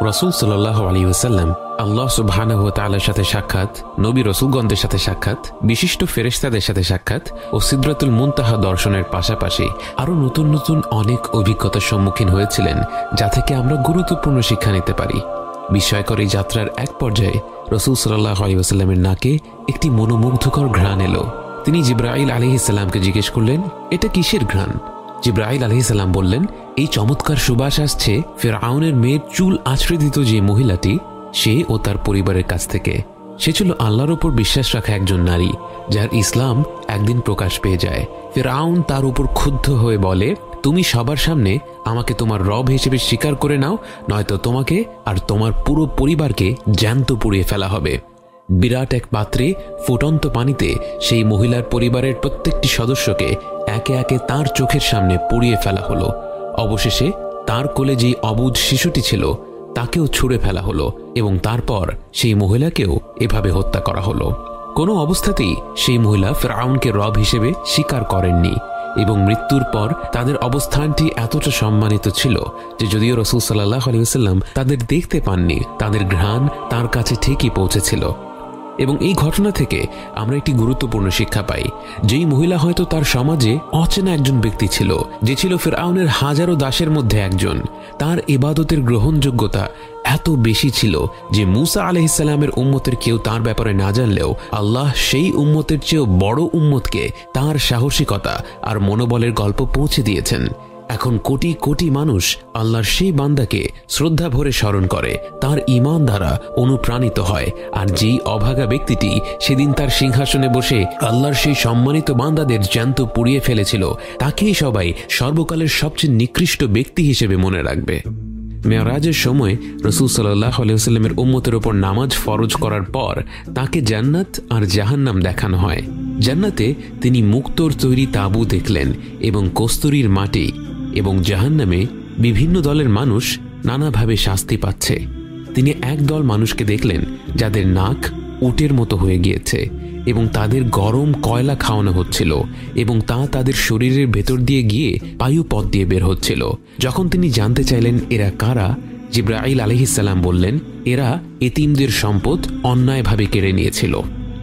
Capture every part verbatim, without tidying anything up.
রাসূল সাল্লাল্লাহু আলাইহি ওয়াসাল্লাম আল্লাহ সুবহানাহু ওয়া তাআলার সাথে সাক্ষাৎ, নবী রাসূলগণদের সাথে সাক্ষাৎ, বিশিষ্ট ফেরেশতাদের সাথে সাক্ষাৎ ও সিদরাতুল মুনতাহা দর্শনের পাশাপাশি আরও নতুন নতুন অনেক অভিজ্ঞতার সম্মুখীন হয়েছিলেন, যা থেকে আমরা গুরুত্বপূর্ণ শিক্ষা নিতে পারি। বিস্ময়কর এই যাত্রার এক পর্যায়ে রাসূল সাল্লাল্লাহু আলাইহি ওয়াসাল্লামের নাকে একটি মনোমুগ্ধকর ঘ্রাণ এলো। তিনি জিবরাইল আলাইহিস সালামকে জিজ্ঞেস করলেন, এটা কিসের ঘ্রাণ? জিবরাইল আলাইহিস সালাম বললেন, এই চমৎকার সুবাস আসছে ফিরআউনের মেয়ের চুল আঁচড়ে দিত যে মহিলাটি, সে ও তার পরিবারের কাছ থেকে। সে ছিল আল্লাহর উপর বিশ্বাস রাখা একজন নারী, যার ইসলাম একদিন প্রকাশ পেয়ে যায়। ফিরআউন তার উপর ক্ষুব্ধ হয়ে বলে, তুমি সবার সামনে আমাকে তোমার রব হিসেবে স্বীকার করে নাও, নয়তো তোমাকে আর তোমার পুরো পরিবারকে জ্যান্ত পুড়িয়ে ফেলা হবে। বিরাট এক পাত্রে ফুটন্ত পানিতে সেই মহিলার পরিবারের প্রত্যেকটি সদস্যকে একে একে তার চোখের সামনে পুড়িয়ে ফেলা হলো। অবশেষে তার কোলে যে অবুঝ শিশুটি ছিল তাকেও ছুঁড়ে ফেলা হলো এবং তারপর সেই মহিলাকেও এভাবে হত্যা করা হলো। কোনো অবস্থাতেই সেই মহিলা ফিরআউনকে রব হিসেবে স্বীকার করেননি এবং মৃত্যুর পর তাদের অবস্থানটি এতটা সম্মানিত ছিল যে যদিও রাসূল সাল্লাল্লাহু আলাইহি ওয়াসাল্লাম তাদের দেখতে পাননি, তাদের ঘ্রাণ তার কাছে ঠিকই পৌঁছেছিল। এবং এই ঘটনা থেকে আমরা একটি গুরুত্বপূর্ণ শিক্ষা পাই। যেই মহিলা হয়তো তার সমাজে অচেনা একজন ব্যক্তি ছিল, যে ছিল ফিরআউনের হাজারো দাসের মধ্যে একজন, তার ইবাদতের গ্রহণযোগ্যতা এত বেশি ছিল যে মূসা আলাইহিস সালামের উম্মতের কেউ তার ব্যাপারে না জানলেও আল্লাহ সেই উম্মতের চেয়েও বড় উম্মতকে তার সাহসিকতা আর মনোবলের গল্প পৌঁছে দিয়েছেন। এখন কোটি কোটি মানুষ আল্লাহর সেই বান্দাকে শ্রদ্ধা ভরে স্মরণ করে, তার ঈমান দ্বারা অনুপ্রাণিত হয়। আর যেই অভাগা ব্যক্তিটি সেদিন তার সিংহাসনে বসে আল্লাহর সেই সম্মানিত বান্দাদের জ্যান্ত পুড়িয়ে ফেলেছিল, তাকেই সবাই সর্বকালের সবচেয়ে নিকৃষ্ট ব্যক্তি হিসেবে মনে রাখবে। মেরাজের সময় রাসূল সাল্লাল্লাহু আলাইহি ওয়াসাল্লামের উম্মতের ওপর নামাজ ফরজ করার পর তাকে জান্নাত আর জাহান্নাম দেখানো হয়। জান্নাতে তিনি মুক্তোর তৈরি তাঁবু দেখলেন এবং কস্তুরীর মাটি, এবং জাহান্নামে বিভিন্ন দলের মানুষ নানাভাবে শাস্তি পাচ্ছে। তিনি এক দল মানুষকে দেখলেন যাদের নাক উটের মতো হয়ে গিয়েছে এবং তাদের গরম কয়লা খাওয়ানো হচ্ছিল এবং তা তাদের শরীরের ভেতর দিয়ে গিয়ে বায়ুপথ দিয়ে বের হচ্ছিল। যখন তিনি জানতে চাইলেন এরা কারা, জিবরাইল আলাইহিস সালাম বললেন, এরা এতিমদের সম্পদ অন্যায়ভাবে কেড়ে নিয়েছিল।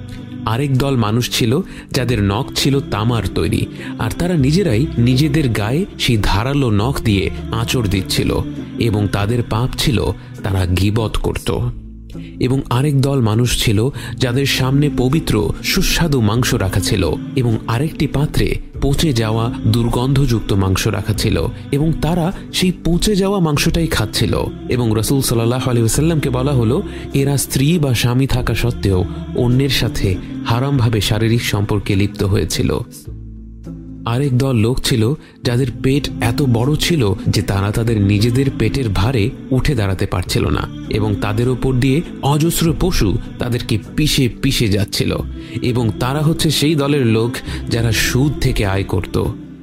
আরেক দল মানুষ ছিল যাদের নখ ছিল তামার তৈরি, আর তারা নিজেরাই নিজেদের গায়ে সেই ধারালো নখ দিয়ে আঁচড় দিচ্ছিল এবং তাদের পাপ ছিল তারা গীবত করত। এবং আরেক দল মানুষ ছিল যাদের সামনে পবিত্র সুস্বাদু মাংস রাখা ছিল এবং আরেকটি পাত্রে পচে যাওয়া দুর্গন্ধযুক্ত মাংস রাখা ছিল এবং তারা সেই পচে যাওয়া মাংসটাই খাচ্ছিল। এবং রাসূল সাল্লাল্লাহু আলাইহি ওয়াসাল্লামকে বলা হলো, এরা স্ত্রী বা স্বামী থাকা সত্ত্বেও অন্যের সাথে হারামভাবে শারীরিক সম্পর্কে লিপ্ত হয়েছিল। আরেক দল লোক ছিল যাদের পেট এত বড় ছিল যে তারা তাদের নিজেদের পেটের ভারে উঠে দাঁড়াতে পারছিল না এবং তাদের ওপর দিয়ে অজস্র পশু তাদেরকে পিষে পিষে যাচ্ছিল। এবং তারা হচ্ছে সেই দলের লোক যারা সুদ থেকে আয় করত।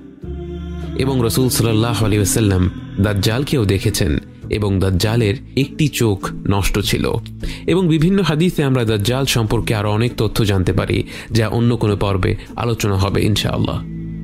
এবং রাসূল সাল্লাল্লাহু আলাইহি ওয়াসাল্লাম দাজ্জালকেও দেখেছেন এবং দাজ্জালের একটি চোখ নষ্ট ছিল। এবং বিভিন্ন হাদিসে আমরা দাজ্জাল সম্পর্কে আরো অনেক তথ্য জানতে পারি, যা অন্য কোনো পর্বে আলোচনা হবে ইনশাআল্লাহ।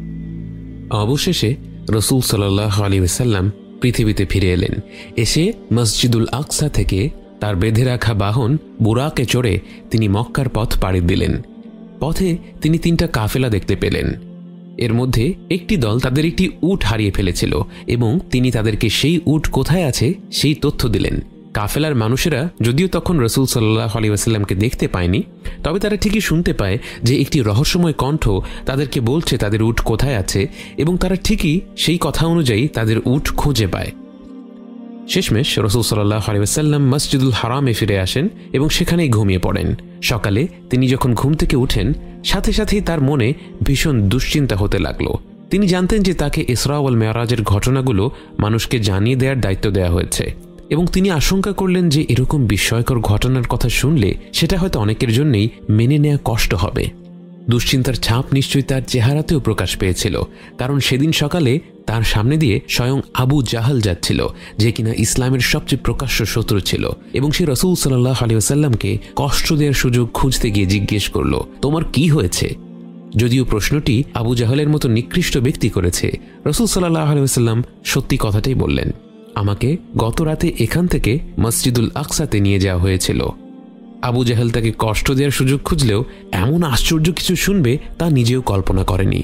অবশেষে রাসূল সাল্লাল্লাহু আলাইহি ওয়াসাল্লাম পৃথিবীতে ফিরে এলেন। এসে মসজিদুল আকসা থেকে তার বেঁধে রাখা বাহন বুরাকে চড়ে তিনি মক্কার পথ পাড়ি দিলেন। পথে তিনি তিনটা কাফেলা দেখতে পেলেন। এর মধ্যে একটি দল তাদের একটি উট হারিয়ে ফেলেছিল এবং তিনি তাদেরকে সেই উট কোথায় আছে সেই তথ্য দিলেন। কাফেলার মানুষেরা যদিও তখন রাসূল সাল্লাল্লাহু আলাইহি ওয়াসাল্লামকে দেখতে পায়নি, তবে তারা ঠিকই শুনতে পায় যে একটি রহস্যময় কণ্ঠ তাদেরকে বলছে তাদের উট কোথায় আছে এবং তারা ঠিকই সেই কথা অনুযায়ী তাদের উট খুঁজে পায়। শেষমেশ রাসূল সাল্লাল্লাহু আলাইহি ওয়াসাল্লাম মসজিদুল হারামে ফিরে আসেন এবং সেখানেই ঘুমিয়ে পড়েন। সকালে তিনি যখন ঘুম থেকে উঠেন, সাথে সাথেই তার মনে ভীষণ দুশ্চিন্তা হতে লাগলো। তিনি জানতেন যে তাকে ইসরা ওয়াল মেরাজের ঘটনাগুলো মানুষকে জানিয়ে দেওয়ার দায়িত্ব দেওয়া হয়েছে এবং তিনি আশঙ্কা করলেন যে এরকম বিস্ময়কর ঘটনার কথা শুনলে সেটা হয়তো অনেকের জন্যই মেনে নেওয়া কষ্ট হবে। দুশ্চিন্তার ছাপ নিশ্চয়ই তার চেহারাতেও প্রকাশ পেয়েছিল, কারণ সেদিন সকালে তার সামনে দিয়ে স্বয়ং আবু জাহাল যাচ্ছিল, যে কিনা ইসলামের সবচেয়ে প্রকাশ্য শত্রু ছিল। এবং সে রাসূল সাল্লাল্লাহু আলাইহি ওয়াসাল্লামকে কষ্ট দেওয়ার সুযোগ খুঁজতে গিয়ে জিজ্ঞেস করল, তোমার কি হয়েছে? যদিও প্রশ্নটি আবু জাহালের মতো নিকৃষ্ট ব্যক্তি করেছে, রাসূল সাল্লাল্লাহু আলাইহি ওয়াসাল্লাম সত্যি কথাটাই বললেন। আমাকে গত রাতে এখান থেকে মসজিদুল আকসাতে নিয়ে যাওয়া হয়েছিল। আবু জাহেল তাকে কষ্ট দেওয়ার সুযোগ খুঁজলেও এমন আশ্চর্য কিছু শুনবে তা নিজেও কল্পনা করেনি।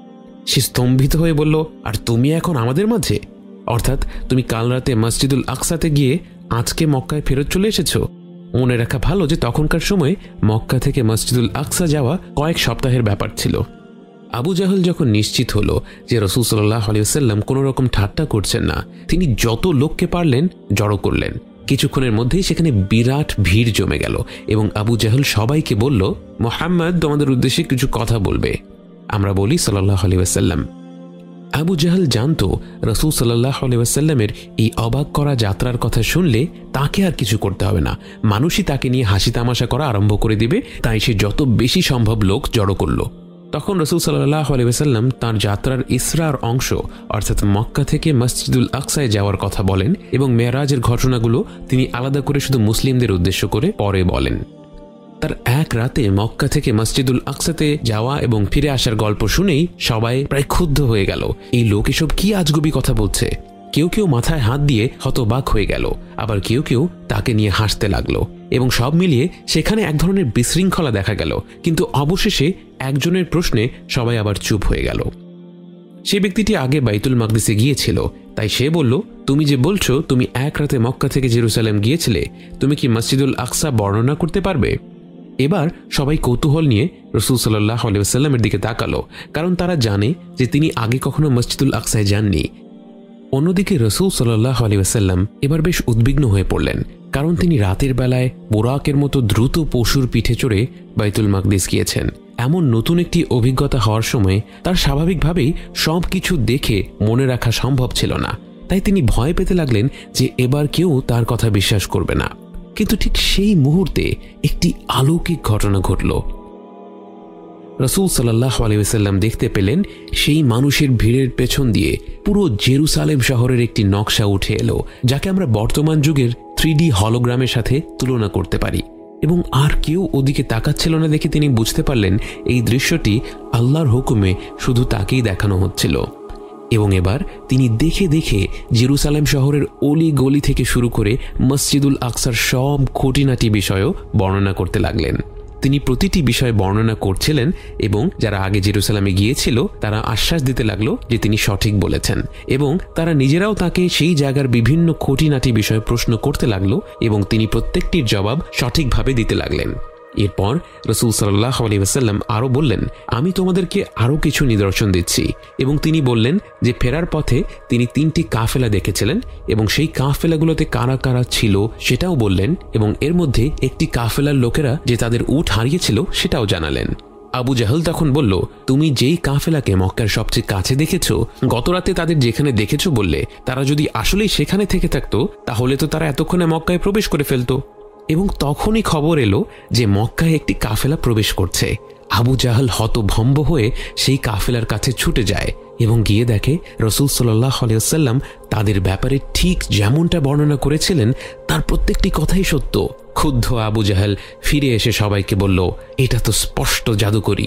সে স্তম্ভিত হয়ে বলল, আর তুমি এখন আমাদের মাঝে? অর্থাৎ তুমি কাল রাতে মসজিদুল আকসাতে গিয়ে আজকে মক্কায় ফেরত চলে এসেছো? মনে রাখা ভালো যে তখনকার সময় মক্কা থেকে মসজিদুল আকসা যাওয়া কয়েক সপ্তাহের ব্যাপার ছিল। আবু জাহেল যখন নিশ্চিত হলো যে রাসূল সাল্লাল্লাহু আলাইহি ওয়াসাল্লাম কোনো রকম ঠাট্টা করছেন না, তিনি যত লোককে পারলেন জড়ো করলেন। কিছুক্ষণের মধ্যেই সেখানে বিরাট ভিড় জমে গেল এবং আবু জাহেল সবাইকে বলল, মুহাম্মদ তোমাদের উদ্দেশ্যে কিছু কথা বলবে। আমরা বলি সাল্লাল্লাহু আলাইহি ওয়াসাল্লাম। আবু জাহেল জানতো রাসূল সাল্লাল্লাহু আলাইহি ওয়াসাল্লামের এই অবাক করা যাত্রার কথা শুনলে তাকে আর কিছু করতে হবে না, মানুষই তাকে নিয়ে হাসি তামাশা করা আরম্ভ করে দিবে। তাই সে যত বেশি সম্ভব লোক জড়ো করল। তখন রাসূল সাল্লাল্লাহু আলাইহি ওয়াসাল্লাম তাঁর যাত্রার ইসরার অংশ অর্থাৎ মক্কা থেকে মসজিদুল আকসায় যাওয়ার কথা বলেন এবং মেরাজের ঘটনাগুলো তিনি আলাদা করে শুধু মুসলিমদের উদ্দেশ্য করে পরে বলেন। তার এক রাতে মক্কা থেকে মসজিদুল আকসাতে যাওয়া এবং ফিরে আসার গল্প শুনেই সবাই প্রায় ক্ষুব্ধ হয়ে গেল। এই লোক এসব কি আজগুবি কথা বলছে। কেউ কেউ মাথায় হাত দিয়ে হতবাক হয়ে গেল, আবার কেউ কেউ তাকে নিয়ে হাসতে লাগলো এবং সব মিলিয়ে সেখানে এক ধরনের বিশৃঙ্খলা দেখা গেল। কিন্তু অবশেষে একজনের প্রশ্নে সবাই আবার চুপ হয়ে গেল। সে ব্যক্তিটি আগে বাইতুল মাকদিসে গিয়েছিল, তাই সে বলল, তুমি যে বলছো তুমি এক রাতে মক্কা থেকে জেরুসালেম গিয়েছিলে, তুমি কি মসজিদুল আকসা বর্ণনা করতে পারবে? এবার সবাই কৌতূহল নিয়ে রাসূল সাল্লাল্লাহু আলাইহি ওয়াসাল্লামের দিকে তাকালো, কারণ তারা জানে যে তিনি আগে কখনো মসজিদুল আকসায় যাননি। অন্যদিকে রাসূল সাল্লাল্লাহু আলাইহি ওয়াসাল্লাম এবার বেশ উদ্বিগ্ন হয়ে পড়লেন, কারণ তিনি রাতের বেলায় বুরাকের মতো দ্রুত পশুর পিঠে চড়ে বাইতুল মাকদিস গিয়েছেন। এমন নতুন একটি অভিজ্ঞতা হওয়ার সময় তার স্বাভাবিকভাবেই সব কিছু দেখে মনে রাখা সম্ভব ছিল না। তাই তিনি ভয় পেতে লাগলেন যে এবার কেউ তার কথা বিশ্বাস করবে না। কিন্তু ঠিক সেই মুহূর্তে একটি অলৌকিক ঘটনা ঘটল। রাসূল সাল্লাল্লাহু আলাইহি ওয়াসাল্লাম দেখতে পেলেন সেই মানুষের ভিড়ের পেছন দিয়ে পুরো জেরুসালেম শহরের একটি নকশা উঠে এলো, যাকে আমরা বর্তমান যুগের থ্রি ডি হলোগ্রামের সাথে তুলনা করতে পারি। এবং আর কেউ ওদিকে তাকাচ্ছিল না দেখে তিনি বুঝতে পারলেন এই দৃশ্যটি আল্লাহর হুকুমে শুধু তাকেই দেখানো হচ্ছিল। এবং এবার তিনি দেখে দেখে জেরুসালেম শহরের অলি গলি থেকে শুরু করে মসজিদুল আকসার সব খুঁটিনাটি বিষয়ও বর্ণনা করতে লাগলেন। তিনি প্রতিটি বিষয় বর্ণনা করছিলেন এবং যারা আগে জেরুসালেমে গিয়েছিল তারা আশ্বাস দিতে লাগলো যে তিনি সঠিক বলেছেন, এবং তারা নিজেরাও তাকে সেই জায়গার বিভিন্ন খুঁটিনাটি বিষয়ে প্রশ্ন করতে লাগলো এবং তিনি প্রত্যেকটির জবাব সঠিকভাবে দিতে লাগলেন। এরপর রাসূল সাল্লাল্লাহু আলাইহি ওয়াসাল্লাম আরও বললেন, আমি তোমাদেরকে আরও কিছু নিদর্শন দিচ্ছি। এবং তিনি বললেন যে ফেরার পথে তিনি তিনটি কাফেলা দেখেছিলেন এবং সেই কাফেলাগুলোতে কারা কারা ছিল সেটাও বললেন, এবং এর মধ্যে একটি কাফেলার লোকেরা যে তাদের উট হারিয়েছিল সেটাও জানালেন। আবু জাহেল তখন বলল, তুমি যেই কাফেলাকে মক্কার সবচেয়ে কাছে দেখেছো, গতরাতে তাদের যেখানে দেখেছো বললে, তারা যদি আসলেই সেখানে থেকে থাকতো তাহলে তো তারা এতক্ষণে মক্কায় প্রবেশ করে ফেলতো। এবং তখনই খবর এলো যে মক্কায় একটি কাফেলা প্রবেশ করছে। আবু জাহেল হতভম্ব হয়ে সেই কাফেলার কাছে ছুটে যায় এবং গিয়ে দেখে রাসূল সাল্লাল্লাহু আলাইহি ওয়াসাল্লাম তাদের ব্যাপারে ঠিক যেমনটা বর্ণনা করেছিলেন তার প্রত্যেকটি কথাই সত্য। ক্ষুব্ধ আবু জাহেল ফিরে এসে সবাইকে বলল, এটা তো স্পষ্ট জাদুকরি।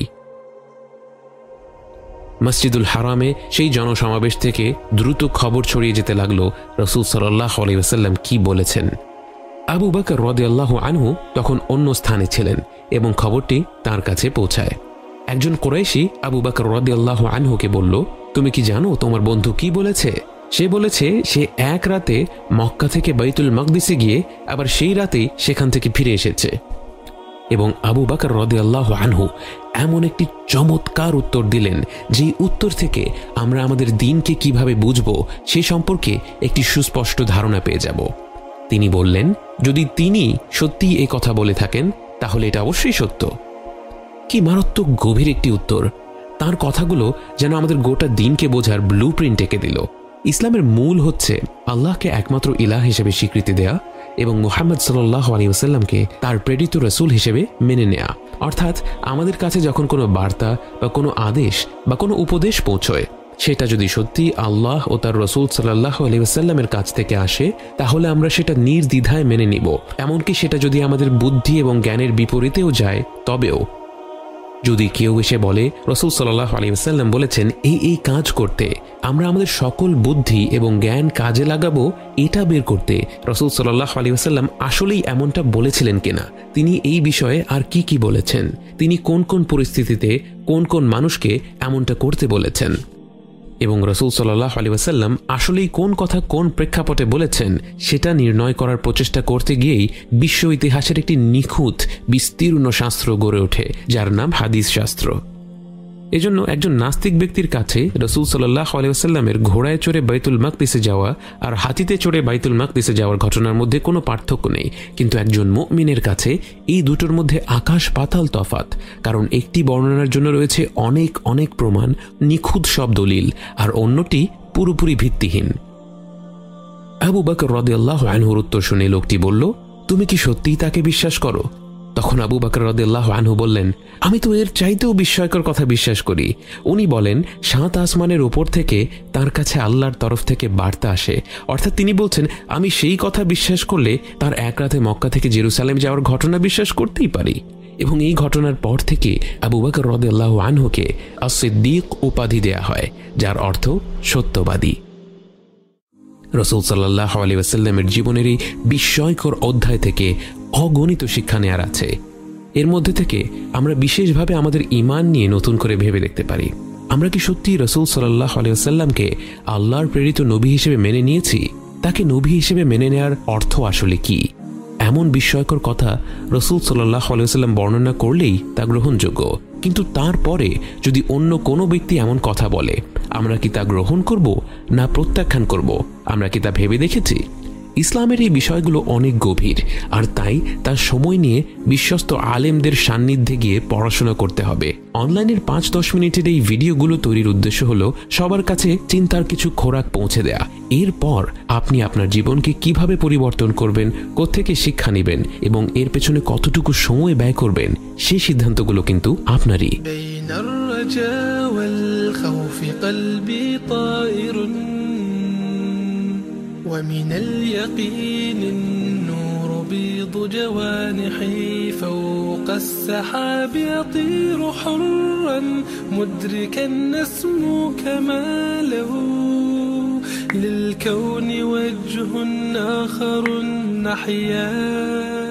মসজিদুল হারামে সেই জনসমাবেশ থেকে দ্রুত খবর ছড়িয়ে যেতে লাগলো রাসূল সাল্লাল্লাহু আলাইহি ওয়াসাল্লাম কি বলেছেন। আবু বকর রাদিয়াল্লাহু আনহু তখন অন্য স্থানে ছিলেন এবং খবরটি তার কাছে পৌঁছায়। একজন কুরাইশি আবু বকর রাদিয়াল্লাহু আনহুকে বলল, তুমি কি জানো তোমার বন্ধু কি বলেছে? সে বলেছে সে এক রাতে মক্কা থেকে বাইতুল মাকদিসে গিয়ে আবার সেই রাতেই সেখান থেকে ফিরে এসেছে। এবং আবু বকর রাদিয়াল্লাহু আনহু এমন একটি চমৎকার উত্তর দিলেন যেই উত্তর থেকে আমরা আমাদের দিনকে কিভাবে বুঝব সে সম্পর্কে একটি সুস্পষ্ট ধারণা পেয়ে যাব। তিনি বললেন, যদি তিনি সত্যি এই কথা বলে থাকেন তাহলে এটা অবশ্যই সত্য। কি মারাত্মক গভীর একটি উত্তর! তার কথাগুলো যেন আমাদের গোটা দিনকে বোঝার ব্লু প্রিন্ট এঁকে দিল। ইসলামের মূল হচ্ছে আল্লাহকে একমাত্র ইলাহ হিসেবে স্বীকৃতি দেয়া এবং মুহাম্মদ সাল্লাল্লাহু আলাইহি ওয়াসাল্লামকে তার প্রেরিত রাসূল হিসেবে মেনে নেয়া। অর্থাৎ আমাদের কাছে যখন কোনো বার্তা বা কোনো আদেশ বা কোনো উপদেশ পৌঁছয়, সেটা যদি সত্যি আল্লাহ ও তার রাসূল সাল্লাল্লাহু আলাইহি ওয়াসাল্লামের কাছ থেকে আসে তাহলে আমরা সেটা নির্দ্বিধায় মেনে নিব। এমনকি সেটা যদি আমাদের বুদ্ধি এবং জ্ঞানের বিপরীতেও যায় তবেও। যদি কেউ এসে বলে রাসূল সাল্লাল্লাহু আলাইহি ওয়াসাল্লাম বলেছেন এই এই কাজ করতে, আমরা আমাদের সকল বুদ্ধি এবং জ্ঞান কাজে লাগাবো এটা বের করতে রাসূল সাল্লাল্লাহু আলাইহি ওয়াসাল্লাম আসলেই এমনটা বলেছিলেন কিনা, তিনি এই বিষয়ে আর কি কি বলেছেন, তিনি কোন কোন পরিস্থিতিতে কোন কোন মানুষকে এমনটা করতে বলেছেন, এবং রাসূল সাল্লাল্লাহু আলাইহি ওয়াসাল্লাম আসলেই কোন কথা কোন প্রেক্ষাপটে বলেছেন সেটা নির্ণয় করার প্রচেষ্টা করতে গিয়েই বিশ্ব ইতিহাসের একটি নিখুঁত বিস্তীর্ণ শাস্ত্র গড়ে ওঠে যার নাম হাদিস শাস্ত্র। এজন্য একজন নাস্তিক ব্যক্তির কাছে রাসূল সাল্লাল্লাহু আলাইহি ওয়াসাল্লামের ঘোড়ায় চড়ে বাইতুল মাকদিসে যাওয়া আর হাতিতে চড়ে বাইতুল মাকদিসে যাওয়ার ঘটনার মধ্যে কোনো পার্থক্য নেই, কিন্তু একজন মুমিনের কাছে এই দুটোর মধ্যে আকাশ পাতাল তফাত, কারণ একটি বর্ণনার জন্য রয়েছে অনেক অনেক প্রমাণ, নিখুঁত সব দলিল, আর অন্যটি পুরোপুরি ভিত্তিহীন। আবু বকর রাদিয়াল্লাহু আনহুর উত্তর শুনে লোকটি বলল, তুমি কি সত্যিই তাকে বিশ্বাস করো? তখন আবু বকর রাদিয়াল্লাহু আনহু বললেন, আমি তো এর চাইতেও বিস্ময়কর কথা বিশ্বাস করি। উনি বলেন সাত আসমানের উপর থেকে তার কাছে আল্লাহর তরফ থেকে বার্তা আসে, অর্থাৎ তিনি বলছেন আমি সেই কথা বিশ্বাস করলে তার এক রাতে মক্কা থেকে জেরুসালেম যাওয়ার ঘটনা বিশ্বাস করতেই পারি। এবং এই ঘটনার পর থেকে আবু বকর রাদিয়াল্লাহু আনহুকে আস-সিদ্দিক উপাধি দেয়া হয়, যার অর্থ সত্যবাদী। রাসূল সাল্লাল্লাহু আলাইহি ওয়াসাল্লামের জীবনের এই বিস্ময়কর অধ্যায় থেকে অগণিত শিক্ষা নেয়ার আছে। এর মধ্যে থেকে আমরা বিশেষভাবে আমাদের ঈমান নিয়ে নতুন করে ভেবে দেখতে পারি। আমরা কি সত্যি রাসূল সাল্লাল্লাহু আলাইহি ওয়াসাল্লামকে আল্লাহর প্রেরিত নবী হিসেবে মেনে নিয়েছি? তাকে নবী হিসেবে মেনে নেয়ার অর্থ আসলে কি? এমন বিস্ময়কর কথা রাসূল সাল্লাল্লাহু আলাইহি ওয়াসাল্লাম বর্ণনা করলেই তা গ্রহণযোগ্য, কিন্তু তারপরে যদি অন্য কোনো ব্যক্তি এমন কথা বলে, আমরা কি তা গ্রহণ করব না প্রত্যাখ্যান করব? আমরা কি তা ভেবে দেখেছি? ইসলামের এই বিষয়গুলো অনেক গভীর, আর তাই তার সময় নিয়ে বিশ্বস্ত আলেমদের সান্নিধ্যে গিয়ে পড়াশোনা করতে হবে। অনলাইনের পাঁচ দশ মিনিটের এই ভিডিওগুলো তৈরির উদ্দেশ্য হলো সবার কাছে চিন্তার কিছু খোরাক পৌঁছে দেয়া। এরপর আপনি আপনার জীবনকে কিভাবে পরিবর্তন করবেন, কোত্থেকে শিক্ষা নেবেন এবং এর পেছনে কতটুকু সময় ব্যয় করবেন, সেই সিদ্ধান্তগুলো কিন্তু আপনারই। ومن اليقين النور بيض جوانحي فوق السحاب يطير حرا مدركا نسمو كماله للكون وجه آخر نحيا